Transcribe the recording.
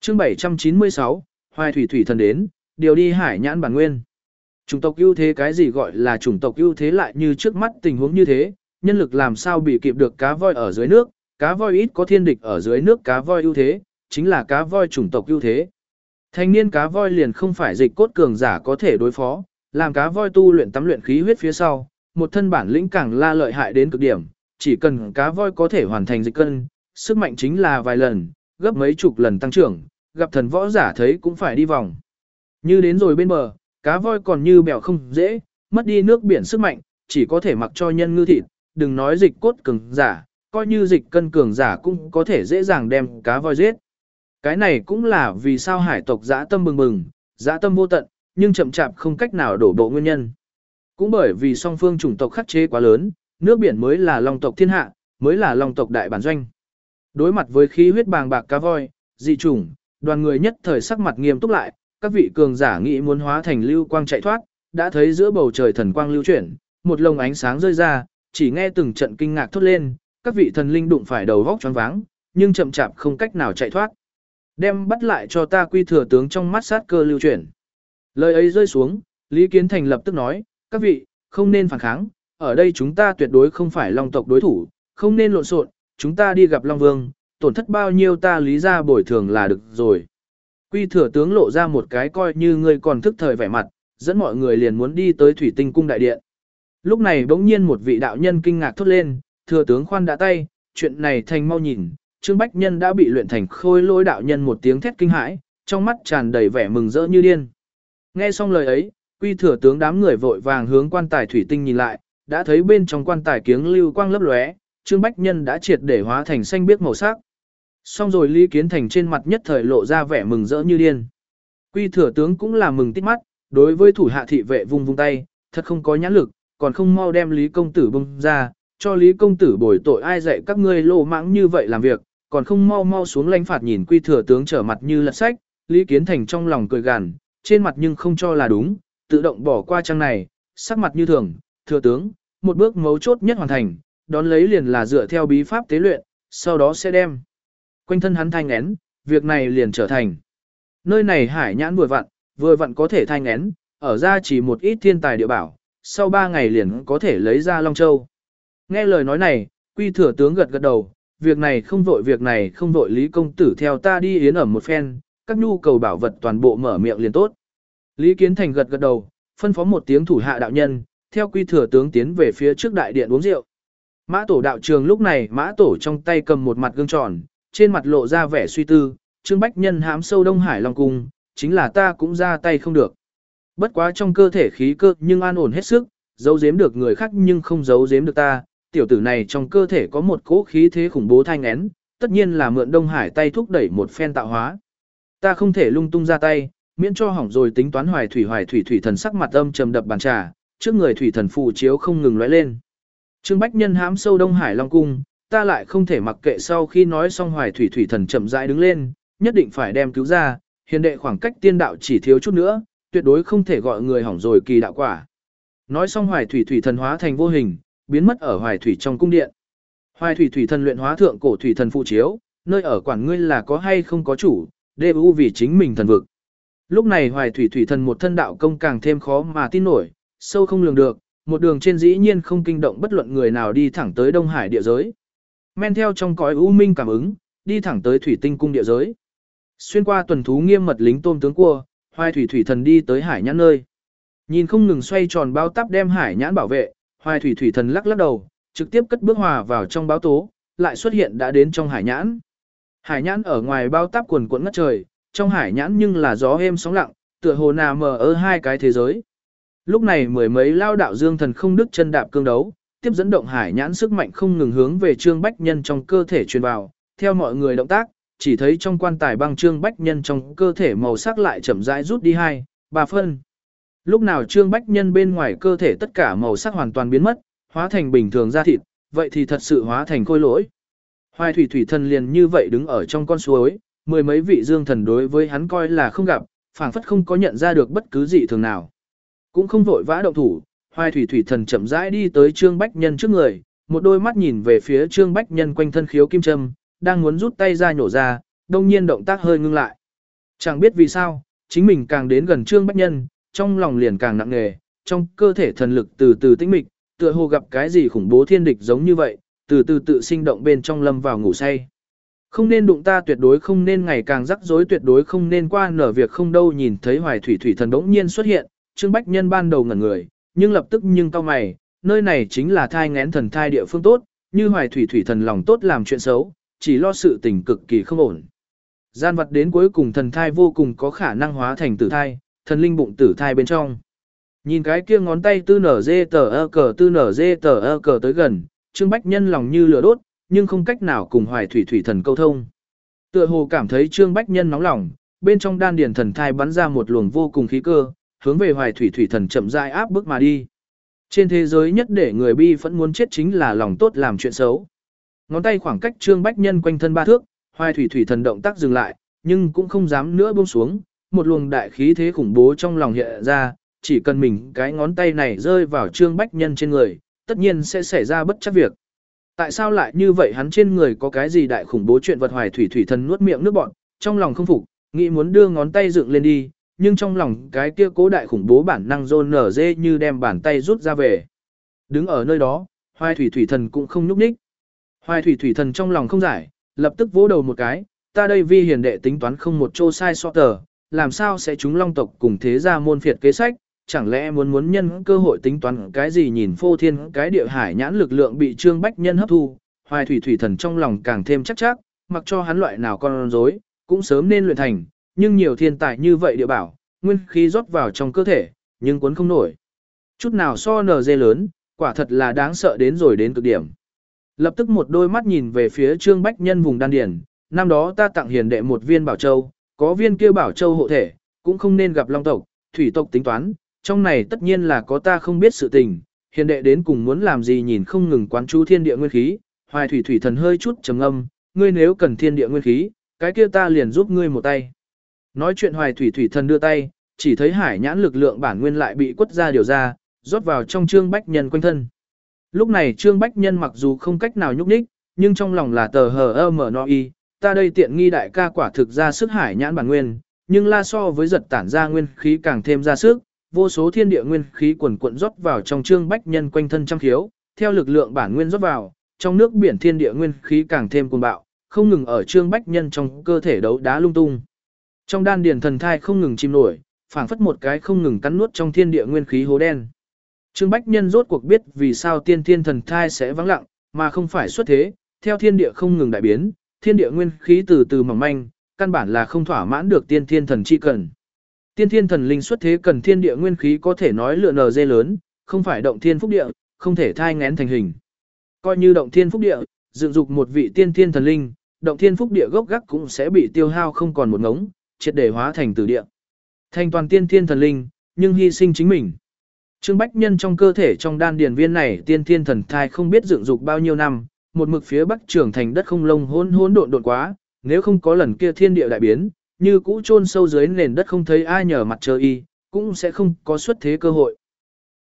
Chương 796, Hoài Thủy Thủy thần đến, điều đi hải nhãn bản nguyên. Chủng tộc ưu thế, cái gì gọi là chủng tộc ưu thế lại như trước mắt tình huống như thế, nhân lực làm sao bị kịp được cá voi ở dưới nước, cá voi ít có thiên địch ở dưới nước, cá voi ưu thế, chính là cá voi chủng tộc ưu thế. Thanh niên cá voi liền không phải dịch cốt cường giả có thể đối phó, làm cá voi tu luyện tắm luyện khí huyết phía sau, một thân bản lĩnh càng la lợi hại đến cực điểm, chỉ cần cá voi có thể hoàn thành dịch cân, sức mạnh chính là vài lần, gấp mấy chục lần tăng trưởng, gặp thần võ giả thấy cũng phải đi vòng. Như đến rồi bên bờ, cá voi còn như bèo không dễ, mất đi nước biển sức mạnh, chỉ có thể mặc cho nhân ngư thịt, đừng nói dịch cốt cường giả, coi như dịch cân cường giả cũng có thể dễ dàng đem cá voi giết. Cái này cũng là vì sao hải tộc dã tâm bừng bừng, dã tâm vô tận, nhưng chậm chạp không cách nào đổ bộ nguyên nhân. Cũng bởi vì song phương chủng tộc khắc chế quá lớn, nước biển mới là long tộc thiên hạ, mới là long tộc đại bản doanh. Đối mặt với khí huyết bàng bạc cá voi, dị chủng, đoàn người nhất thời sắc mặt nghiêm túc lại, các vị cường giả nghĩ muốn hóa thành lưu quang chạy thoát, đã thấy giữa bầu trời thần quang lưu chuyển, một lồng ánh sáng rơi ra, chỉ nghe từng trận kinh ngạc thốt lên, các vị thần linh đụng phải đầu vóc choáng váng, nhưng chậm chạp không cách nào chạy thoát. Đem bắt lại cho ta, Quy Thừa tướng trong mắt sát cơ lưu chuyển. Lời ấy rơi xuống, Lý Kiến Thành lập tức nói, các vị, không nên phản kháng, ở đây chúng ta tuyệt đối không phải long tộc đối thủ, không nên lộn xộn, chúng ta đi gặp Long Vương, tổn thất bao nhiêu ta lý ra bồi thường là được rồi. Quy Thừa tướng lộ ra một cái coi như người còn thức thời vẻ mặt, dẫn mọi người liền muốn đi tới Thủy Tinh cung đại điện. Lúc này bỗng nhiên một vị đạo nhân kinh ngạc thốt lên, Thừa tướng khoan đã tay, chuyện này thành mau nhìn. Trương Bách Nhân đã bị luyện thành khôi lỗi đạo nhân, một tiếng thét kinh hãi, trong mắt tràn đầy vẻ mừng rỡ như điên. Nghe xong lời ấy, Quy Thừa tướng đám người vội vàng hướng quan tài thủy tinh nhìn lại, đã thấy bên trong quan tài kiếng lưu quang lấp lóe, Trương Bách Nhân đã triệt để hóa thành xanh biếc màu sắc. Xong rồi Lý Kiến Thành trên mặt nhất thời lộ ra vẻ mừng rỡ như điên. Quy Thừa tướng cũng là mừng tít mắt, đối với thủ hạ thị vệ vung vung tay, thật không có nhãn lực, còn không mau đem Lý công tử bung ra, cho Lý công tử bồi tội, ai dạy các ngươi lô mãng như vậy làm việc, còn không mau mau xuống lãnh phạt. Nhìn Quy Thừa tướng trở mặt như lật sách, Lý Kiến Thành trong lòng cười gằn, trên mặt nhưng không cho là đúng, tự động bỏ qua trang này, sắc mặt như thường, thừa tướng, một bước mấu chốt nhất hoàn thành, đón lấy liền là dựa theo bí pháp tế luyện, sau đó sẽ đem quanh thân hắn thai nghén, việc này liền trở thành. Nơi này hải nhãn vừa vặn có thể thai nghén, ở ra chỉ một ít thiên tài địa bảo, sau 3 ngày liền có thể lấy ra Long Châu. Nghe lời nói này, Quy Thừa tướng gật gật đầu, việc này không vội, Lý công tử theo ta đi yến ẩm một phen, các nhu cầu bảo vật toàn bộ mở miệng liền tốt. Lý Kiến Thành gật gật đầu, phân phó một tiếng thủ hạ đạo nhân, theo Quy Thừa tướng tiến về phía trước đại điện uống rượu. Mã Tổ đạo trường lúc này, Mã Tổ trong tay cầm một mặt gương tròn, trên mặt lộ ra vẻ suy tư, Trương Bách Nhân hãm sâu Đông Hải Long cung, chính là ta cũng ra tay không được. Bất quá trong cơ thể khí cơ nhưng an ổn hết sức, giấu giếm được người khác nhưng không giấu giếm được ta. Tiểu tử này trong cơ thể có một cỗ khí thế khủng bố thai nghén, tất nhiên là mượn Đông Hải tay thúc đẩy một phen tạo hóa. Ta không thể lung tung ra tay, miễn cho hỏng rồi tính toán. Hoài thủy thần sắc mặt âm trầm đập bàn trà, trước người thủy thần phù chiếu không ngừng lóe lên. Trương Bách Nhân hãm sâu Đông Hải Long cung, ta lại không thể mặc kệ. Sau khi nói xong, Hoài thủy thần chậm rãi đứng lên, nhất định phải đem cứu ra, hiền đệ khoảng cách tiên đạo chỉ thiếu chút nữa, tuyệt đối không thể gọi người hỏng rồi kỳ đạo quả. Nói xong, Hoài thủy thần hóa thành vô hình, biến mất ở Hoài thủy trong cung điện. Hoài thủy thần luyện hóa thượng cổ thủy thần phụ chiếu, nơi ở quản ngươi là có hay không có chủ, đều vì chính mình thần vực. Lúc này Hoài thủy thần một thân đạo công càng thêm khó mà tin nổi, sâu không lường được, một đường trên dĩ nhiên không kinh động bất luận người nào, đi thẳng tới Đông Hải địa giới. Men theo trong cõi u minh cảm ứng, đi thẳng tới Thủy Tinh cung địa giới. Xuyên qua tuần thú nghiêm mật lính tôm tướng cua, Hoài thủy thần đi tới hải nhãn nơi. Nhìn không ngừng xoay tròn bao táp đem hải nhãn bảo vệ, Hoài thủy thần lắc lắc đầu, trực tiếp cất bước hòa vào trong báo tố, lại xuất hiện đã đến trong hải nhãn. Hải nhãn ở ngoài bao táp quần cuộn ngất trời, trong hải nhãn nhưng là gió êm sóng lặng, tựa hồ nà mờ ở hai cái thế giới. Lúc này mười mấy lao đạo dương thần không đứt chân đạp cương đấu, tiếp dẫn động hải nhãn sức mạnh không ngừng hướng về Trương Bách Nhân trong cơ thể truyền vào. Theo mọi người động tác, chỉ thấy trong quan tài băng Trương Bách Nhân trong cơ thể màu sắc lại chậm rãi rút đi 2-3 phân. Lúc nào Trương Bách Nhân bên ngoài cơ thể tất cả màu sắc hoàn toàn biến mất, hóa thành bình thường da thịt, vậy thì thật sự hóa thành khôi lỗi. Hoài thủy thần liền như vậy đứng ở trong con suối, mười mấy vị dương thần đối với hắn coi là không gặp, phảng phất không có nhận ra được bất cứ dị thường nào. Cũng không vội vã động thủ, Hoài thủy thần chậm rãi đi tới Trương Bách Nhân trước người, một đôi mắt nhìn về phía Trương Bách Nhân quanh thân khiếu kim châm, đang muốn rút tay ra nhổ ra, đông nhiên động tác hơi ngưng lại. Chẳng biết vì sao, chính mình càng đến gần Trương Bách Nhân, trong lòng liền càng nặng nề, trong cơ thể thần lực từ từ tĩnh mịch, tựa hồ gặp cái gì khủng bố thiên địch giống như vậy, từ từ tự sinh động bên trong lâm vào ngủ say. Không nên đụng ta, tuyệt đối không nên ngày càng rắc rối, tuyệt đối không nên qua nở việc không đâu. Nhìn thấy Hoài Thủy Thủy Thần đống nhiên xuất hiện, Trương Bách Nhân ban đầu ngẩn người, nhưng lập tức cau mày, nơi này chính là thai nghén thần thai địa phương tốt, như Hoài Thủy Thủy Thần lòng tốt làm chuyện xấu, chỉ lo sự tình cực kỳ không ổn. Gian vật đến cuối cùng thần thai vô cùng có khả năng hóa thành tử thai, thần linh bụng tử thai bên trong. Nhìn cái kia ngón tay tư nở dê tờ cờ tới gần, Trương Bách Nhân lòng như lửa đốt, nhưng không cách nào cùng Hoài Thủy Thủy Thần câu thông. Tựa hồ cảm thấy Trương Bách Nhân nóng lòng, bên trong đan điền thần thai bắn ra một luồng vô cùng khí cơ, hướng về Hoài Thủy Thủy Thần chậm rãi áp bức mà đi. Trên thế giới nhất để người bi phẫn muốn chết chính là lòng tốt làm chuyện xấu. Ngón tay khoảng cách Trương Bách Nhân quanh thân 3 thước, Hoài Thủy Thủy Thần động tác dừng lại, nhưng cũng không dám nữa buông xuống, một luồng đại khí thế khủng bố trong lòng hiện ra, chỉ cần mình cái ngón tay này rơi vào Trương Bách Nhân trên người, tất nhiên sẽ xảy ra bất chắc việc. Tại sao lại như vậy, hắn trên người có cái gì đại khủng bố chuyện vật? Hoài Thủy Thủy Thần nuốt miệng nước bọt, trong lòng không phục, nghĩ muốn đưa ngón tay dựng lên đi, nhưng trong lòng cái kia cố đại khủng bố bản năng rôn nở dê như đem bàn tay rút ra về. Đứng ở nơi đó, Hoài Thủy Thủy Thần cũng không nhúc nhích. Hoài Thủy Thủy Thần trong lòng không giải, lập tức vỗ đầu một cái, ta đây vi hiền đệ tính toán không một chỗ sai sót tờ, làm sao sẽ chúng long tộc cùng thế gia môn phiệt kế sách, chẳng lẽ muốn nhân cơ hội tính toán cái gì? Nhìn phô thiên cái địa hải nhãn lực lượng bị Trương Bách Nhân hấp thu, Hoài Thủy Thủy Thần trong lòng càng thêm chắc, mặc cho hắn loại nào con rối, cũng sớm nên luyện thành, nhưng nhiều thiên tài như vậy địa bảo, nguyên khí rót vào trong cơ thể, nhưng cuốn không nổi. Chút nào so NG lớn, quả thật là đáng sợ đến rồi đến cực điểm. Lập tức một đôi mắt nhìn về phía Trương Bách Nhân vùng đan điền, năm đó ta tặng hiền đệ một viên bảo châu, có viên kia bảo châu hộ thể, cũng không nên gặp long tộc, thủy tộc tính toán, trong này tất nhiên là có ta không biết sự tình, hiền đệ đến cùng muốn làm gì? Nhìn không ngừng quán chú thiên địa nguyên khí, Hoài Thủy Thủy Thần hơi chút trầm ngâm, ngươi nếu cần thiên địa nguyên khí, cái kia ta liền giúp ngươi một tay. Nói chuyện Hoài Thủy Thủy Thần đưa tay, chỉ thấy hải nhãn lực lượng bản nguyên lại bị quất ra điều ra, rót vào trong Trương Bách Nhân quanh thân. Lúc này Trương Bách Nhân mặc dù không cách nào nhúc nhích, nhưng trong lòng là tờ hờ mở no y, ta đây tiện nghi đại ca quả thực ra sức hải nhãn bản nguyên, nhưng la so với giật tản ra nguyên khí càng thêm ra sức, vô số thiên địa nguyên khí quần cuộn rót vào trong Trương Bách Nhân quanh thân trăm khiếu, theo lực lượng bản nguyên rót vào, trong nước biển thiên địa nguyên khí càng thêm cuồng bạo, không ngừng ở Trương Bách Nhân trong cơ thể đấu đá lung tung. Trong đan điền thần thai không ngừng chìm nổi, phảng phất một cái không ngừng cắn nuốt trong thiên địa nguyên khí hố đen. Trương Bách Nhân rốt cuộc biết vì sao tiên thiên thần thai sẽ vắng lặng, mà không phải xuất thế, theo thiên địa không ngừng đại biến, thiên địa nguyên khí từ từ mỏng manh, căn bản là không thỏa mãn được tiên thiên thần chi cần. Tiên thiên thần linh xuất thế cần thiên địa nguyên khí có thể nói lựa nờ dê lớn, không phải động thiên phúc địa, không thể thai ngén thành hình. Coi như động thiên phúc địa, dựng dục một vị tiên thiên thần linh, động thiên phúc địa gốc gác cũng sẽ bị tiêu hao không còn một ngống, triệt để hóa thành tử địa. Thành toàn tiên thiên thần linh, nhưng hy sinh chính mình. Trương Bách Nhân trong cơ thể trong đan điền viên này tiên thiên thần thai không biết dựng dục bao nhiêu năm, một mực phía bắc trưởng thành đất không lông hỗn độn quá, nếu không có lần kia thiên địa đại biến, như cũ chôn sâu dưới nền đất không thấy ai nhờ mặt trời y, cũng sẽ không có xuất thế cơ hội.